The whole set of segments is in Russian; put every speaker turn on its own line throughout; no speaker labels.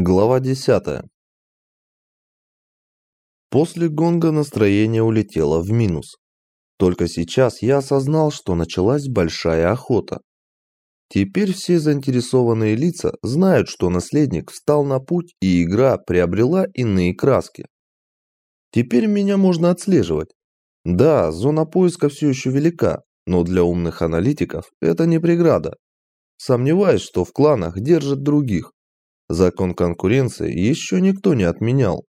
Глава 10. После гонга настроение улетело в минус. Только сейчас я осознал, что началась большая охота. Теперь все заинтересованные лица знают, что наследник встал на путь, и игра приобрела иные краски. Теперь меня можно отслеживать. Да, зона поиска все еще велика, но для умных аналитиков это не преграда. Сомневаюсь, что в кланах держат других. Закон конкуренции еще никто не отменял.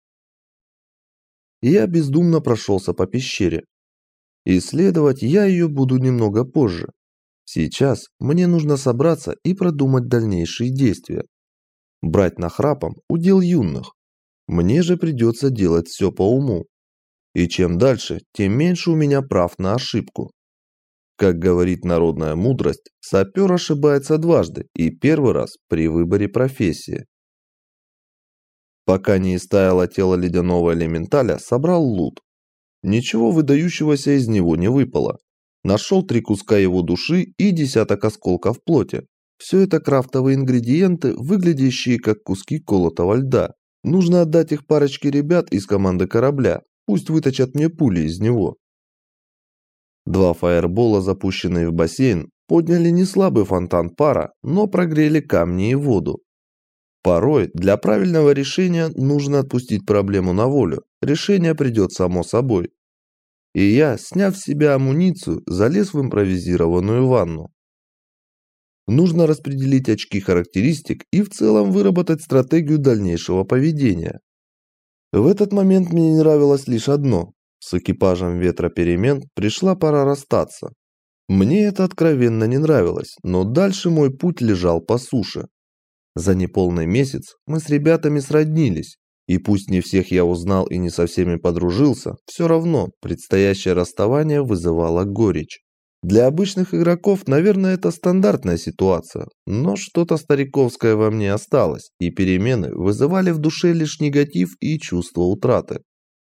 Я бездумно прошелся по пещере. Исследовать я ее буду немного позже. Сейчас мне нужно собраться и продумать дальнейшие действия. Брать нахрапом удел юных. Мне же придется делать все по уму. И чем дальше, тем меньше у меня прав на ошибку. Как говорит народная мудрость, сапер ошибается дважды, и первый раз при выборе профессии. Пока не истаяло тело ледяного элементаля, собрал лут. Ничего выдающегося из него не выпало. Нашел 3 куска его души и десяток осколков плоти. Все это крафтовые ингредиенты, выглядящие как куски колотого льда. Нужно отдать их парочке ребят из команды корабля, пусть выточат мне пули из него. 2 фаербола, запущенные в бассейн, подняли неслабый фонтан пара, но прогрели камни и воду. Порой для правильного решения нужно отпустить проблему на волю. Решение придет само собой. И я, сняв с себя амуницию, залез в импровизированную ванну. Нужно распределить очки характеристик и в целом выработать стратегию дальнейшего поведения. В этот момент мне не нравилось лишь одно. С экипажем ветра перемен пришла пора расстаться. Мне это откровенно не нравилось, но дальше мой путь лежал по суше. За неполный месяц мы с ребятами сроднились, и пусть не всех я узнал и не со всеми подружился, все равно предстоящее расставание вызывало горечь. Для обычных игроков, наверное, это стандартная ситуация, но что-то стариковское во мне осталось, и перемены вызывали в душе лишь негатив и чувство утраты.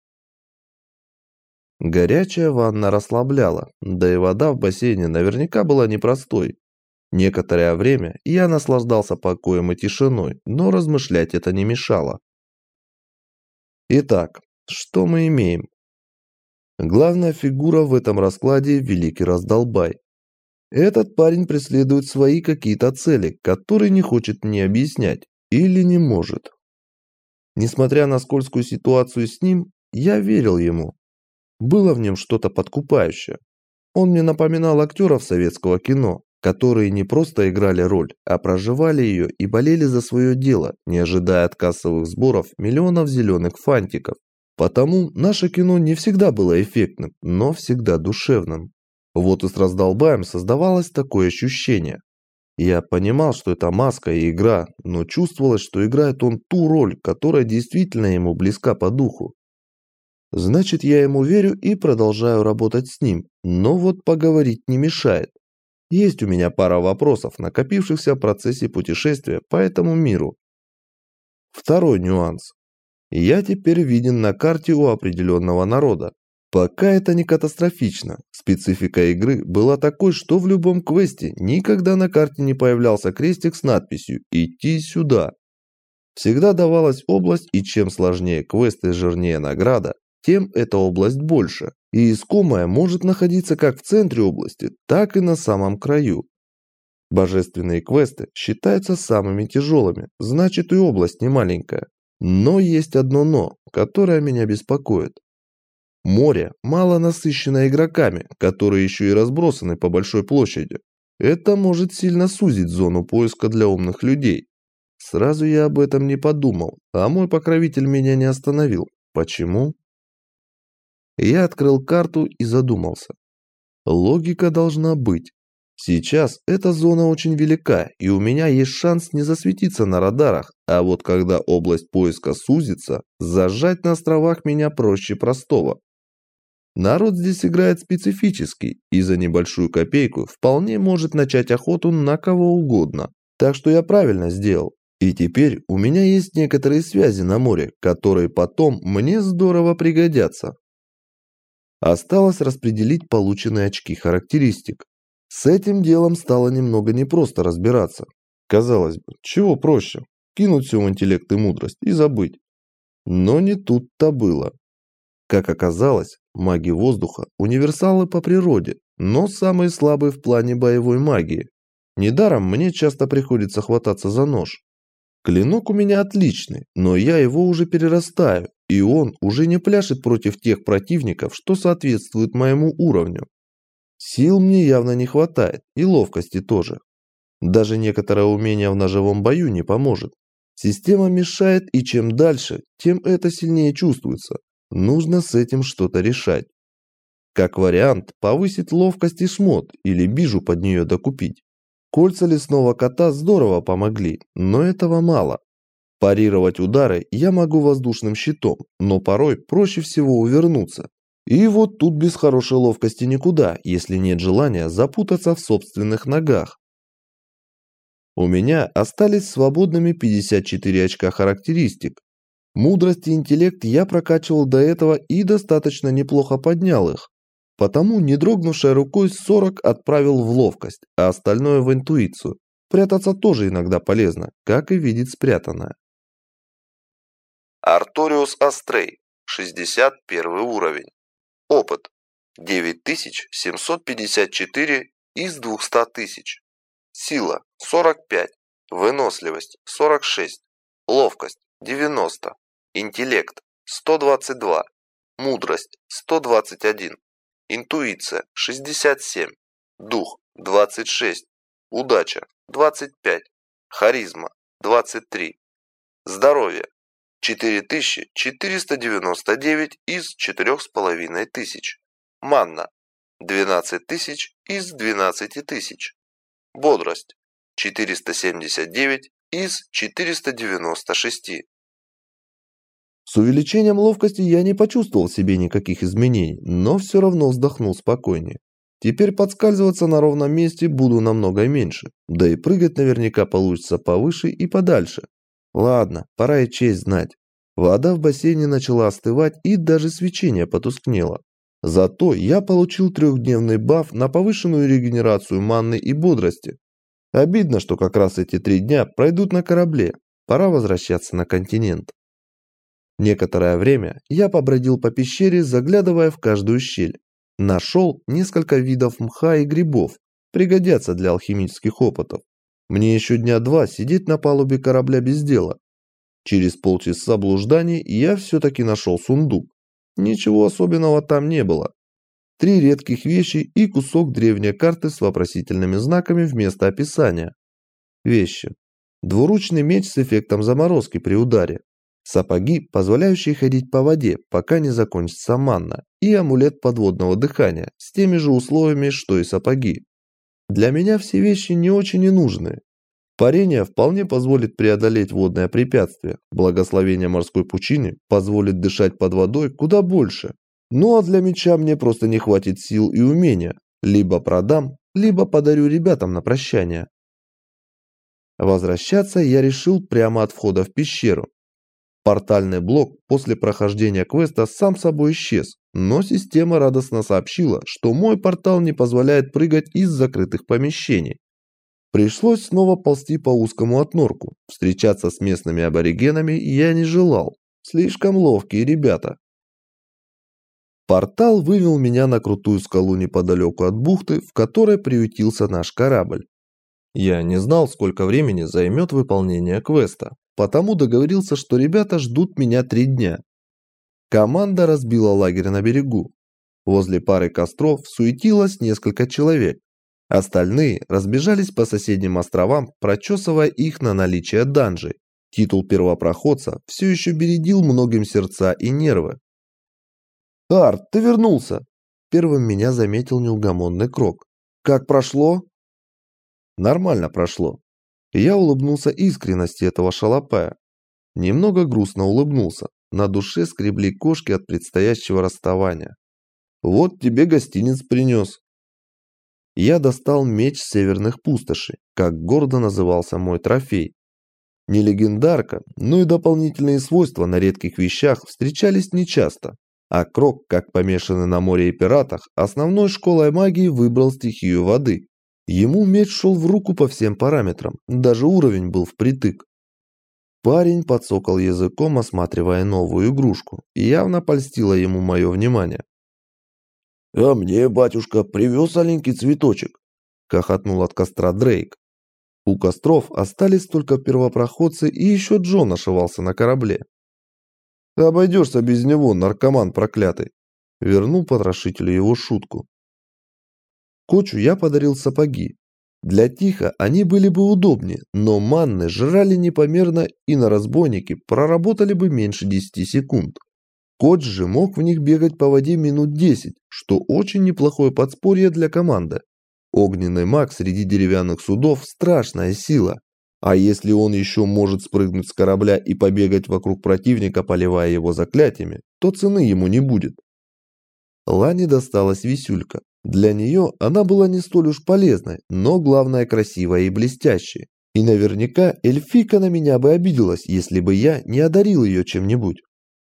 Горячая ванна расслабляла, да и вода в бассейне наверняка была непростой. Некоторое время я наслаждался покоем и тишиной, но размышлять это не мешало. Итак, что мы имеем? Главная фигура в этом раскладе – Великий Раздолбай. Этот парень преследует свои какие-то цели, которые не хочет мне объяснять или не может. Несмотря на скользкую ситуацию с ним, я верил ему. Было в нем что-то подкупающее. Он мне напоминал актеров советского кино, которые не просто играли роль, а проживали ее и болели за свое дело, не ожидая от кассовых сборов миллионов зеленых фантиков. Потому наше кино не всегда было эффектным, но всегда душевным. Вот и с Раздолбаем создавалось такое ощущение. Я понимал, что это маска и игра, но чувствовалось, что играет он ту роль, которая действительно ему близка по духу. Значит, я ему верю и продолжаю работать с ним, но вот поговорить не мешает. Есть у меня пара вопросов, накопившихся в процессе путешествия по этому миру. Второй нюанс. Я теперь виден на карте у определенного народа. Пока это не катастрофично. Специфика игры была такой, что в любом квесте никогда на карте не появлялся крестик с надписью «Идти сюда». Всегда давалась область, и чем сложнее квест и жирнее награда, тем эта область больше. И искомая может находиться как в центре области, так и на самом краю. Божественные квесты считаются самыми тяжелыми, значит и область не маленькая. Но есть одно «но», которое меня беспокоит. Море мало насыщено игроками, которые еще и разбросаны по большой площади. Это может сильно сузить зону поиска для умных людей. Сразу я об этом не подумал, а мой покровитель меня не остановил. Почему? Я открыл карту и задумался. Логика должна быть. Сейчас эта зона очень велика, и у меня есть шанс не засветиться на радарах, а вот когда область поиска сузится, зажать на островах меня проще простого. Народ здесь играет специфический, и за небольшую копейку вполне может начать охоту на кого угодно. Так что я правильно сделал. И теперь у меня есть некоторые связи на море, которые потом мне здорово пригодятся. Осталось распределить полученные очки характеристик. С этим делом стало немного непросто разбираться. Казалось бы, чего проще? кинуть все в интеллект и мудрость и забыть. Но не тут-то было. Как оказалось, маги воздуха – универсалы по природе, но самые слабые в плане боевой магии. Недаром мне часто приходится хвататься за нож. Клинок у меня отличный, но я его уже перерастаю, и он уже не пляшет против тех противников, что соответствуют моему уровню. Сил мне явно не хватает, и ловкости тоже. Даже некоторое умение в ножевом бою не поможет. Система мешает, и чем дальше, тем это сильнее чувствуется. Нужно с этим что-то решать. Как вариант, повысить ловкость и шмот, или бижу под нее докупить. Кольца лесного кота здорово помогли, но этого мало. Парировать удары я могу воздушным щитом, но порой проще всего увернуться. И вот тут без хорошей ловкости никуда, если нет желания запутаться в собственных ногах. У меня остались свободными 54 очка характеристик. Мудрость и интеллект я прокачивал до этого и достаточно неплохо поднял их. Потому, не дрогнувшей рукой, 40 отправил в ловкость, а остальное в интуицию. Прятаться тоже иногда полезно, как и видеть спрятанное. Арториус Астрей, 61 уровень. Опыт 9754 из 200 тысяч. Сила 45, выносливость 46, ловкость 90, интеллект 122, мудрость 121. Интуиция 67, дух 26, удача 25, харизма 23, здоровье 4499 из 4500, манна 12000 из 12000, бодрость 479 из 496. С увеличением ловкости я не почувствовал в себе никаких изменений, но все равно вздохнул спокойнее. Теперь подскальзываться на ровном месте буду намного меньше, да и прыгать наверняка получится повыше и подальше. Ладно, пора и честь знать. Вода в бассейне начала остывать и даже свечение потускнело. Зато я получил 3-дневный баф на повышенную регенерацию манны и бодрости. Обидно, что как раз эти 3 дня пройдут на корабле. Пора возвращаться на континент. Некоторое время я побродил по пещере, заглядывая в каждую щель. Нашел несколько видов мха и грибов, пригодятся для алхимических опытов. Мне еще дня 2 сидеть на палубе корабля без дела. Через полчаса блужданий я все-таки нашел сундук. Ничего особенного там не было. 3 редких вещи и кусок древней карты с вопросительными знаками вместо описания. Вещи. Двуручный меч с эффектом заморозки при ударе. Сапоги, позволяющие ходить по воде, пока не закончится манна, и амулет подводного дыхания с теми же условиями, что и сапоги. Для меня все вещи не очень и нужны. Парение вполне позволит преодолеть водное препятствие, благословение морской пучины позволит дышать под водой куда больше. Ну а для меча мне просто не хватит сил и умения, либо продам, либо подарю ребятам на прощание. Возвращаться я решил прямо от входа в пещеру. Портальный блок после прохождения квеста сам собой исчез, но система радостно сообщила, что мой портал не позволяет прыгать из закрытых помещений. Пришлось снова ползти по узкому отнорку. Встречаться с местными аборигенами я не желал. Слишком ловкие ребята. Портал вывел меня на крутую скалу неподалеку от бухты, в которой приютился наш корабль. Я не знал, сколько времени займет выполнение квеста, потому договорился, что ребята ждут меня 3 дня. Команда разбила лагерь на берегу. Возле пары костров суетилось несколько человек. Остальные разбежались по соседним островам, прочесывая их на наличие данжей. Титул первопроходца все еще бередил многим сердца и нервы. «Арт, ты вернулся!» Первым меня заметил неугомонный Крок. «Как прошло?» Нормально прошло. Я улыбнулся искренности этого шалопая. Немного грустно улыбнулся. На душе скребли кошки от предстоящего расставания. «Вот тебе гостиниц принес». Я достал меч северных пустошей, как гордо назывался мой трофей. Не легендарка, но и дополнительные свойства на редких вещах встречались нечасто. А Крок, как помешанный на море и пиратах, основной школой магии выбрал стихию воды. Ему меч шел в руку по всем параметрам, даже уровень был впритык. Парень подсокал языком, осматривая новую игрушку, и явно польстило ему мое внимание. «А мне батюшка привез аленький цветочек», – хохотнул от костра Дрейк. У костров остались только первопроходцы, и еще Джон ошивался на корабле. «Обойдешься без него, наркоман проклятый», – вернул потрошителю его шутку. Кочу я подарил сапоги. Для Тихо они были бы удобнее, но манны жрали непомерно и на разбойнике проработали бы меньше 10 секунд. Коч же мог в них бегать по воде минут 10, что очень неплохое подспорье для команды. Огненный маг среди деревянных судов – страшная сила. А если он еще может спрыгнуть с корабля и побегать вокруг противника, поливая его заклятиями, то цены ему не будет. Лане досталась висюлька. Для нее она была не столь уж полезной, но главное красивая и блестящая. И наверняка эльфийка на меня бы обиделась, если бы я не одарил ее чем-нибудь.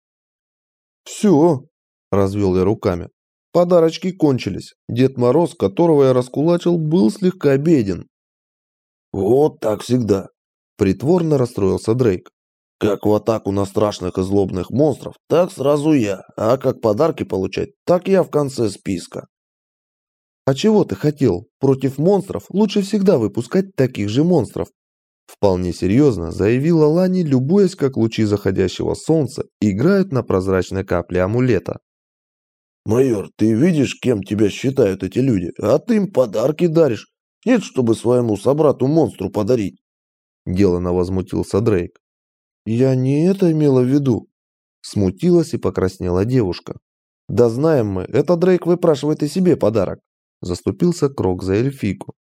«Все», – развел я руками. «Подарочки кончились. Дед Мороз, которого я раскулачил, был слегка беден». «Вот так всегда», – притворно расстроился Дрейк. «Как в атаку на страшных и злобных монстров, так сразу я, а как подарки получать, так я в конце списка». «А чего ты хотел? Против монстров лучше всегда выпускать таких же монстров», – вполне серьезно заявила Лани, любуясь, как лучи заходящего солнца играют на прозрачной капле амулета. «Майор, ты видишь, кем тебя считают эти люди, а ты им подарки даришь. Нет, чтобы своему собрату-монстру подарить», – делано возмутился Дрейк. «Я не это имела в виду», – смутилась и покраснела девушка. «Да знаем мы, это Дрейк выпрашивает и себе подарок», – заступился Крок за эльфийку.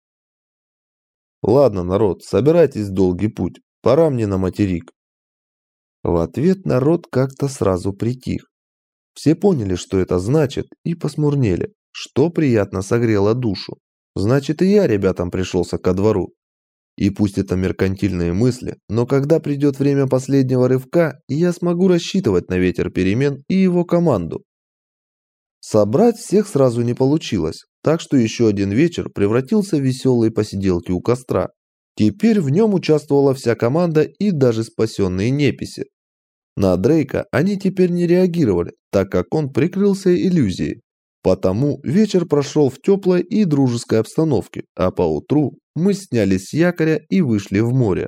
«Ладно, народ, собирайтесь в долгий путь, пора мне на материк». В ответ народ как-то сразу притих. Все поняли, что это значит, и посмурнели, что приятно согрело душу. Значит, и я ребятам пришелся ко двору. И пусть это меркантильные мысли, но когда придет время последнего рывка, я смогу рассчитывать на ветер перемен и его команду. Собрать всех сразу не получилось, так что еще один вечер превратился в веселые посиделки у костра. Теперь в нем участвовала вся команда и даже спасенные неписи. На Дрейка они теперь не реагировали, так как он прикрылся иллюзией. Потому вечер прошел в теплой и дружеской обстановке, а поутру мы снялись с якоря и вышли в море.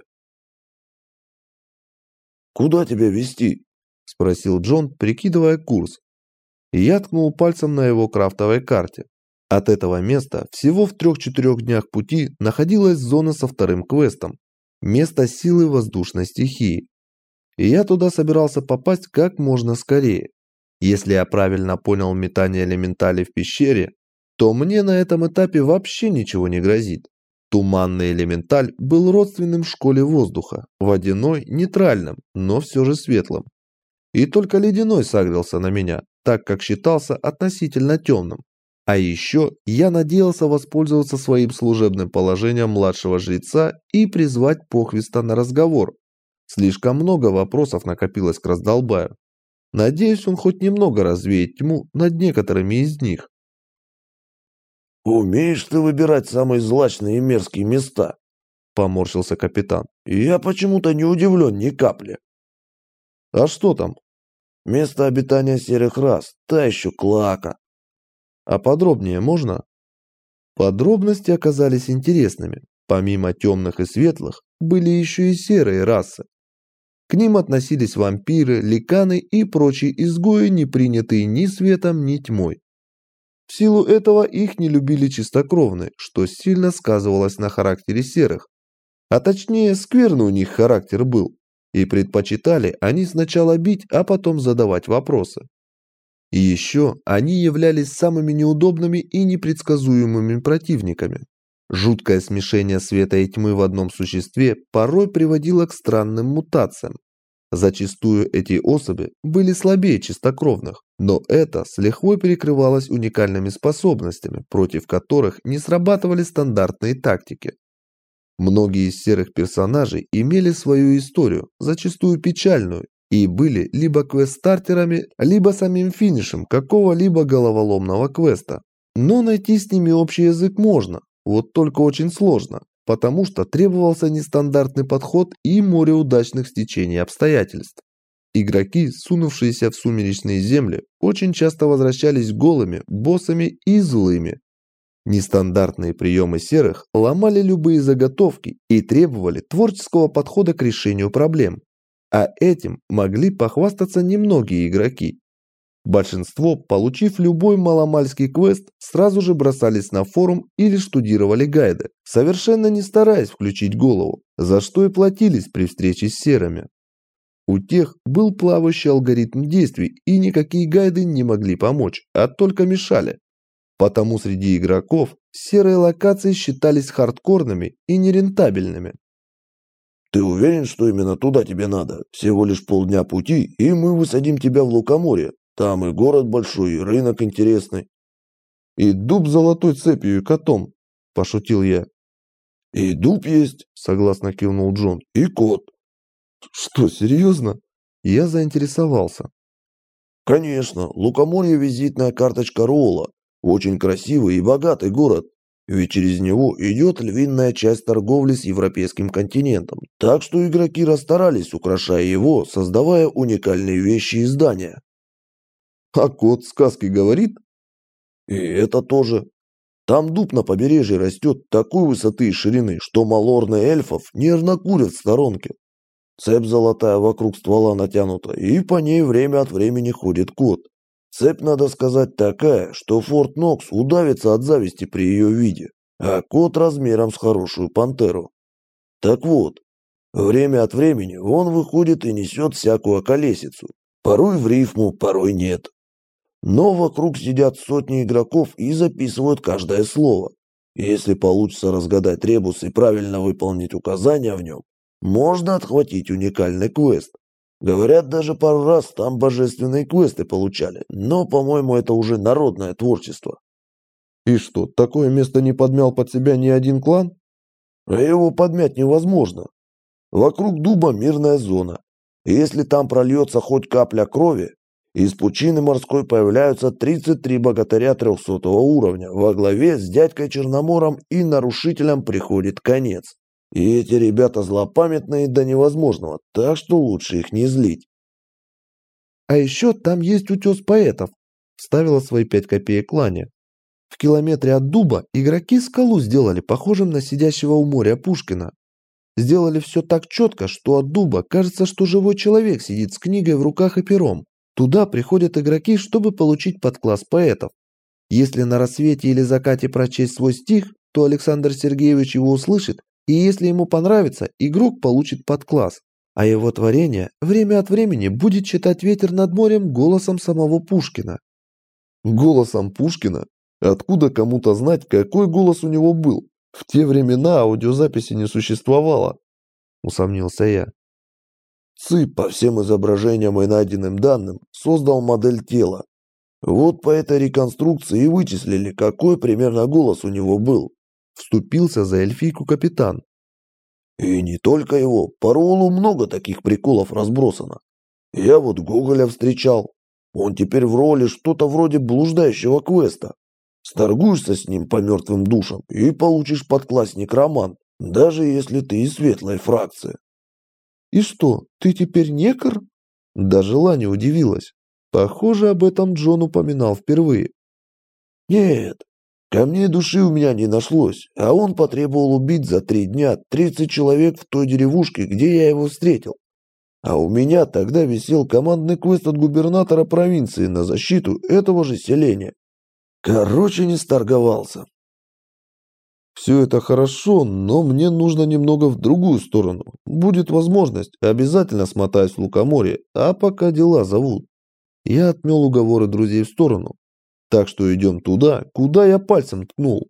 «Куда тебя везти?» – спросил Джон, прикидывая курс. Я ткнул пальцем на его крафтовой карте. От этого места всего в 3-4 днях пути находилась зона со вторым квестом – место силы воздушной стихии. И я туда собирался попасть как можно скорее. Если я правильно понял метание элементалей в пещере, то мне на этом этапе вообще ничего не грозит. Туманный элементаль был родственным школе воздуха, водяной – нейтральным, но все же светлым. И только ледяной сагрился на меня, так как считался относительно темным. А еще я надеялся воспользоваться своим служебным положением младшего жреца и призвать Похвиста на разговор. Слишком много вопросов накопилось к раздолбаю. Надеюсь, он хоть немного развеет тьму над некоторыми из них. «Умеешь ты выбирать самые злачные и мерзкие места?» – поморщился капитан. «Я почему-то не удивлен ни капли». «А что там?» «Место обитания серых рас, та еще клака». «А подробнее можно?» Подробности оказались интересными. Помимо темных и светлых, были еще и серые расы. К ним относились вампиры, ликаны и прочие изгои, не принятые ни светом, ни тьмой. В силу этого их не любили чистокровные, что сильно сказывалось на характере серых. А точнее, скверный у них характер был. И предпочитали они сначала бить, а потом задавать вопросы. И еще они являлись самыми неудобными и непредсказуемыми противниками. Жуткое смешение света и тьмы в одном существе порой приводило к странным мутациям. Зачастую эти особи были слабее чистокровных, но это с лихвой перекрывалось уникальными способностями, против которых не срабатывали стандартные тактики. Многие из серых персонажей имели свою историю, зачастую печальную, и были либо квест-стартерами, либо самим финишем какого-либо головоломного квеста. Но найти с ними общий язык можно, вот только очень сложно. потому что требовался нестандартный подход и море удачных стечений обстоятельств. Игроки, сунувшиеся в сумеречные земли, очень часто возвращались голыми, боссами и злыми. Нестандартные приемы серых ломали любые заготовки и требовали творческого подхода к решению проблем. А этим могли похвастаться немногие игроки. Большинство, получив любой маломальский квест, сразу же бросались на форум или штудировали гайды, совершенно не стараясь включить голову, за что и платились при встрече с серыми. У тех был плавающий алгоритм действий, и никакие гайды не могли помочь, а только мешали. Потому среди игроков серые локации считались хардкорными и нерентабельными.
«Ты уверен, что именно туда тебе надо? Всего лишь полдня пути, и мы высадим тебя в Лукоморье. Там и город большой, и рынок интересный».
«И дуб с золотой цепью и котом», – пошутил я.
«И дуб есть», –
согласно кивнул Джон.
«и кот».
«Что, серьезно?» Я заинтересовался.
«Конечно, Лукоморье – визитная карточка Роула. Очень красивый и богатый город. Ведь через него идет львиная часть торговли с европейским континентом. Так что игроки расстарались, украшая его, создавая уникальные вещи и здания».
«А кот сказки говорит?»
«И это тоже. Там дуб на побережье растет такой высоты и ширины, что малорны эльфов нервно курят в сторонке. Цепь золотая вокруг ствола натянута, и по ней время от времени ходит кот. Цепь, надо сказать, такая, что Форт Нокс удавится от зависти при ее виде, а кот размером с хорошую пантеру. Так вот, время от времени он выходит и несет всякую околесицу, порой в рифму, порой нет. Но вокруг сидят сотни игроков и записывают каждое слово. Если получится разгадать ребус и правильно выполнить указания в нем, можно отхватить уникальный квест. Говорят, даже пару раз там божественные квесты получали, но, по-моему, это уже народное творчество».
«И что, такое место не подмял под себя ни один клан?»
«А его подмять невозможно. Вокруг дуба мирная зона. Если там прольется хоть капля крови, из пучины морской появляются 33 богатыря 300-го уровня. Во главе с дядькой Черномором, и нарушителям приходит конец. И эти ребята злопамятные до невозможного, так что лучше их не злить».
«А еще там есть утес поэтов», – вставила свои 5 копеек Ланя. «В километре от дуба игроки скалу сделали похожим на сидящего у моря Пушкина. Сделали все так четко, что от дуба кажется, что живой человек сидит с книгой в руках и пером. Туда приходят игроки, чтобы получить подкласс поэтов. Если на рассвете или закате прочесть свой стих, то Александр Сергеевич его услышит, и если ему понравится, игрок получит подкласс. А его творение время от времени будет читать ветер над морем голосом самого Пушкина». «Голосом Пушкина? Откуда кому-то знать, какой голос у него был? В те времена аудиозаписи не существовало», – усомнился я.
ЦИ по всем изображениям и найденным данным создал модель тела. Вот по этой реконструкции и вычислили, какой примерно голос у него был.
Вступился за эльфийку капитан.
И не только его, по Роулу много таких приколов разбросано. Я вот Гоголя встречал. Он теперь в роли что-то вроде блуждающего квеста. Сторгуешься с ним по мертвым душам и получишь подкласс некромант, даже если ты из светлой фракции.
«И что, ты теперь некр?» Даже Ланя удивилась. Похоже, об этом Джон упоминал впервые.
«Нет, камней души у меня не нашлось, а он потребовал убить за 3 дня 30 человек в той деревушке, где я его встретил. А у меня тогда висел командный квест от губернатора провинции на защиту этого же селения. Короче, не сторговался».
«Все это хорошо, но мне нужно немного в другую сторону. Будет возможность, обязательно смотаюсь в Лукоморье, а пока дела зовут». Я отмел уговоры друзей в сторону. Так что идем туда, куда я пальцем ткнул.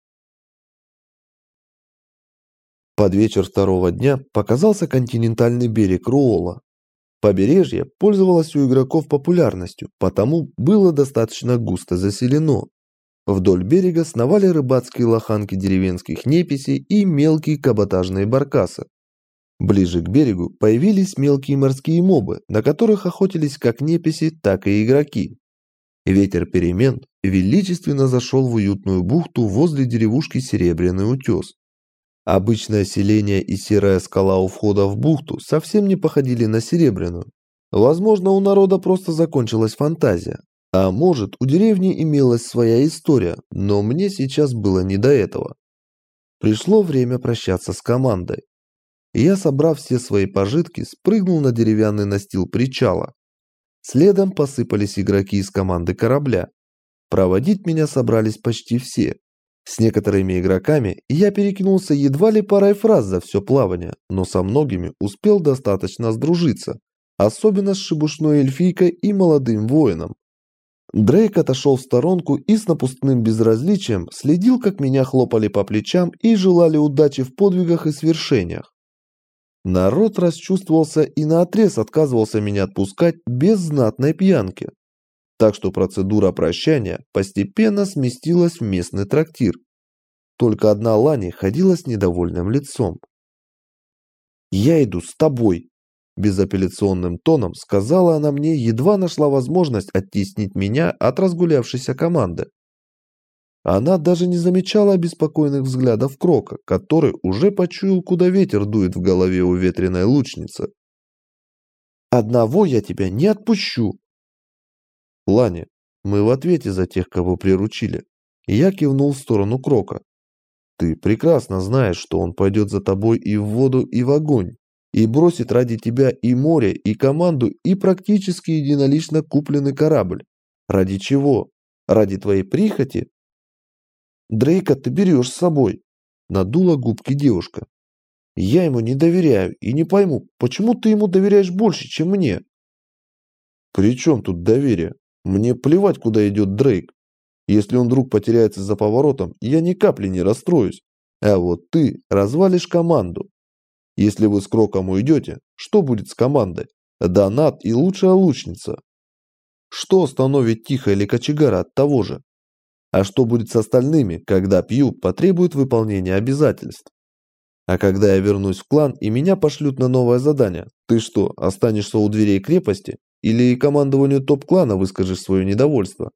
Под вечер второго дня показался континентальный берег Роола. Побережье пользовалось у игроков популярностью, потому было достаточно густо заселено. Вдоль берега сновали рыбацкие лоханки деревенских неписей и мелкие каботажные баркасы. Ближе к берегу появились мелкие морские мобы, на которых охотились как неписи, так и игроки. Ветер перемен величественно зашел в уютную бухту возле деревушки Серебряный утес. Обычное селение и серая скала у входа в бухту совсем не походили на серебряную. Возможно, у народа просто закончилась фантазия. А может, у деревни имелась своя история, но мне сейчас было не до этого. Пришло время прощаться с командой. Я, собрав все свои пожитки, спрыгнул на деревянный настил причала. Следом посыпались игроки из команды корабля. Проводить меня собрались почти все. С некоторыми игроками я перекинулся едва ли парой фраз за все плавание, но со многими успел достаточно сдружиться, особенно с шебушной эльфийкой и молодым воином. Дрейк отошел в сторонку и с напускным безразличием следил, как меня хлопали по плечам и желали удачи в подвигах и свершениях. Народ расчувствовался и наотрез отказывался меня отпускать без знатной пьянки. Так что процедура прощания постепенно сместилась в местный трактир. Только одна Лани ходила с недовольным лицом. «Я иду с тобой», – безапелляционным тоном сказала она мне, едва нашла возможность оттеснить меня от разгулявшейся команды. Она даже не замечала обеспокоенных взглядов Крока, который уже почуял, куда ветер дует в голове у ветреной лучницы. «Одного я тебя не отпущу!» «Лани, мы в ответе за тех, кого приручили». Я кивнул в сторону Крока. «Ты прекрасно знаешь, что он пойдет за тобой и в воду, и в огонь, и бросит ради тебя и море, и команду, и практически единолично купленный корабль. Ради чего? Ради твоей прихоти?» «Дрейка ты берешь с собой», – надула губки девушка. «Я ему не доверяю и не пойму, почему ты ему доверяешь больше, чем мне?» «При чем тут доверие? Мне плевать, куда идет Дрейк. Если он вдруг потеряется за поворотом, я ни капли не расстроюсь. А вот ты развалишь команду. Если вы с Кроком уйдете, что будет с командой? Донат и лучшая лучница. Что остановит Тихо или Кочегара от того же? А что будет с остальными, когда Пью потребует выполнения обязательств? А когда я вернусь в клан и меня пошлют на новое задание, ты что, останешься у дверей крепости? Или командованию топ-клана выскажешь свое недовольство?»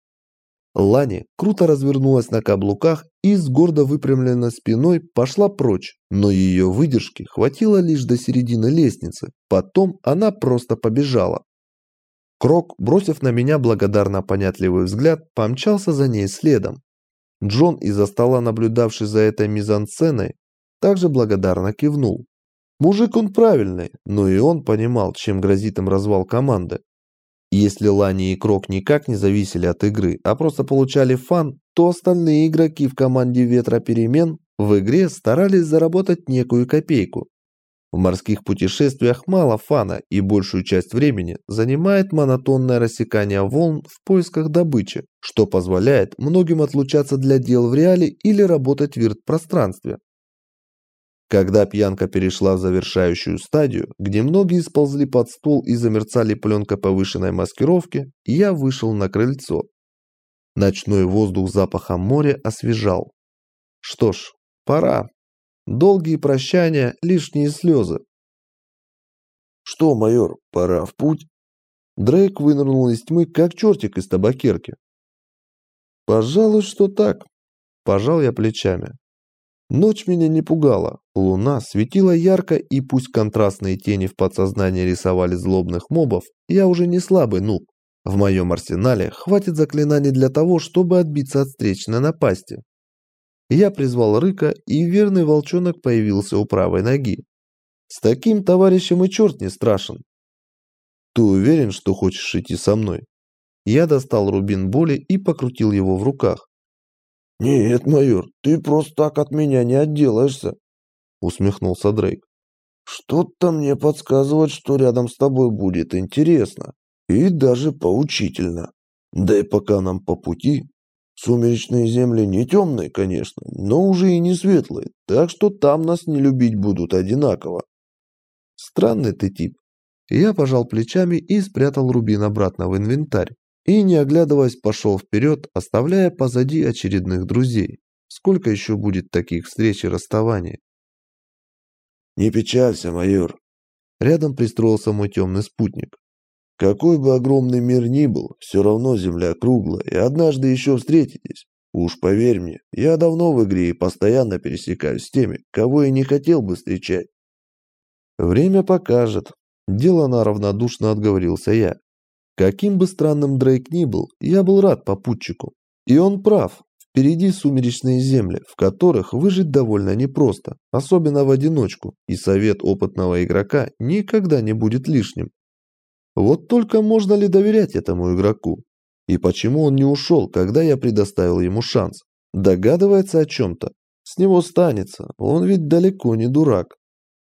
Лани круто развернулась на каблуках и с гордо выпрямленной спиной пошла прочь, но ее выдержки хватило лишь до середины лестницы, потом она просто побежала. Крок, бросив на меня благодарно понятливый взгляд, помчался за ней следом. Джон, из-за стола наблюдавший за этой мизансценой, также благодарно кивнул. Мужик он правильный, но и он понимал, чем грозит им развал команды. Если Лани и Крок никак не зависели от игры, а просто получали фан, то остальные игроки в команде Ветра Перемен в игре старались заработать некую копейку. В морских путешествиях мало фана, и большую часть времени занимает монотонное рассекание волн в поисках добычи, что позволяет многим отлучаться для дел в реале или работать в вирт-пространстве. Когда пьянка перешла в завершающую стадию, где многие сползли под стол и замерцали пленкой повышенной маскировки, я вышел на крыльцо. Ночной воздух запахом моря освежал. Что ж, пора. Долгие прощания, лишние слезы.
«Что, майор, пора в путь?»
Дрейк вынырнул из тьмы, как чертик из табакерки. «Пожалуй, что так», – пожал я плечами. Ночь меня не пугала, луна светила ярко, и пусть контрастные тени в подсознании рисовали злобных мобов, я уже не слабый нуб. В моем арсенале хватит заклинаний для того, чтобы отбиться от встречной напасти. Я призвал Рыка, и верный волчонок появился у правой ноги. С таким товарищем и черт не страшен. Ты уверен, что хочешь идти со мной? Я достал рубин боли и покрутил его в руках.
«Нет, майор, ты просто так от меня не отделаешься», — усмехнулся Дрейк. «Что-то мне подсказывает, что рядом с тобой будет интересно и даже поучительно. Да и пока нам по пути. Сумеречные земли не темные, конечно, но уже и не светлые, так что там нас не любить будут одинаково».
Странный ты тип. Я пожал плечами и спрятал рубин обратно в инвентарь. И, не оглядываясь, пошел вперед, оставляя позади очередных друзей. Сколько еще будет таких встреч и расставаний?
«Не печалься, майор».
Рядом пристроился мой темный спутник.
«Какой бы огромный мир ни был, все равно земля круглая, и однажды еще встретитесь. Уж поверь мне, я давно в игре и постоянно пересекаюсь с теми, кого я не хотел бы встречать.
Время покажет. Делано равнодушно отговорился я. Каким бы странным Дрейк ни был, я был рад попутчику. И он прав. Впереди сумеречные земли, в которых выжить довольно непросто, особенно в одиночку, и совет опытного игрока никогда не будет лишним. Вот только можно ли доверять этому игроку? И почему он не ушел, когда я предоставил ему шанс? Догадывается о чем-то? С него станется, он ведь далеко не дурак.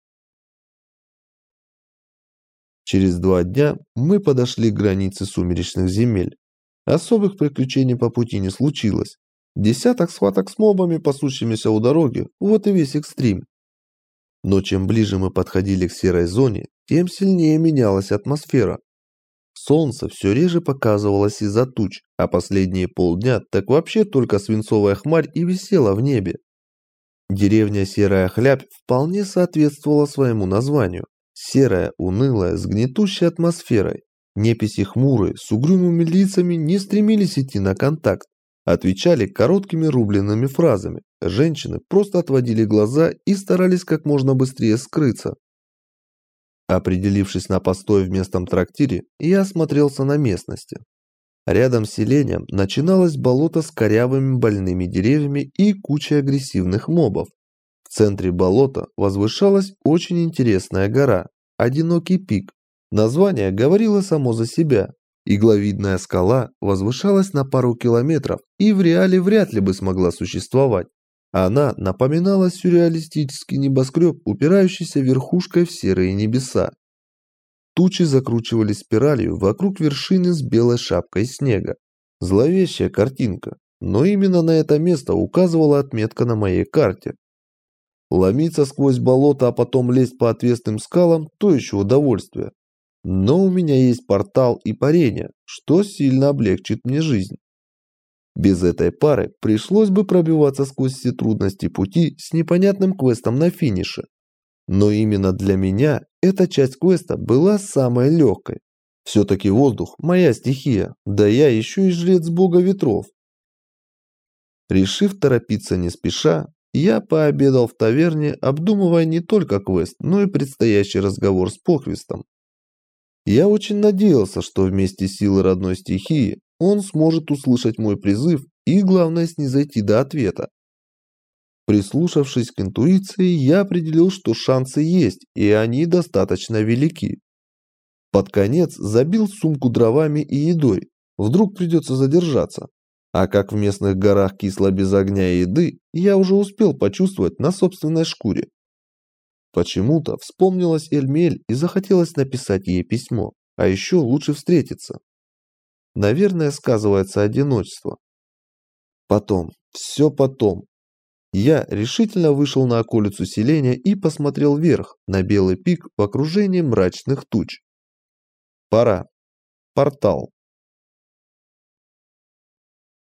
Через 2 дня мы подошли к границе сумеречных земель. Особых приключений по пути не случилось. Десяток схваток с мобами, пасущимися у дороги, вот и весь экстрим. Но чем ближе мы подходили к серой зоне, тем сильнее менялась атмосфера. Солнце все реже показывалось из-за туч, а последние полдня так вообще только свинцовая хмарь и висела в небе. Деревня Серая Хлябь вполне соответствовала своему названию. Серая, унылая, с гнетущей атмосферой. Неписи хмурые, с угрюмыми лицами не стремились идти на контакт. Отвечали короткими рубленными фразами. Женщины просто отводили глаза и старались как можно быстрее скрыться. Определившись на постой в местном трактире, я осмотрелся на местности. Рядом с селением начиналось болото с корявыми больными деревьями и кучей агрессивных мобов. В центре болота возвышалась очень интересная гора – Одинокий пик. Название говорило само за себя. Игловидная скала возвышалась на пару километров и в реале вряд ли бы смогла существовать. Она напоминала сюрреалистический небоскреб, упирающийся верхушкой в серые небеса. Тучи закручивались спиралью вокруг вершины с белой шапкой снега. Зловещая картинка, но именно на это место указывала отметка на моей карте. Ломиться сквозь болото, а потом лезть по отвесным скалам – то еще удовольствие. Но у меня есть портал и парение, что сильно облегчит мне жизнь. Без этой пары пришлось бы пробиваться сквозь все трудности пути с непонятным квестом на финише. Но именно для меня эта часть квеста была самой легкой. Все-таки воздух – моя стихия, да я еще и жрец бога ветров. Решив торопиться не спеша, я пообедал в таверне, обдумывая не только квест, но и предстоящий разговор с Похвистом. Я очень надеялся, что вместе силы родной стихии он сможет услышать мой призыв и, главное, снизойти до ответа. Прислушавшись к интуиции, я определил, что шансы есть, и они достаточно велики. Под конец забил сумку дровами и едой, вдруг придется задержаться. А как в местных горах кисло без огня и еды, я уже успел почувствовать на собственной шкуре. Почему-то вспомнилась Эльмель и захотелось написать ей письмо, а еще лучше встретиться. Наверное, сказывается одиночество. Потом, все потом. Я решительно вышел на околицу селения и посмотрел вверх, на белый пик в окружении мрачных туч. Пора. Портал.